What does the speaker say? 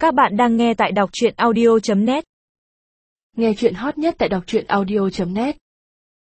Các bạn đang nghe tại đọc truyện audio.net. Nghe truyện hot nhất tại đọc truyện audio.net.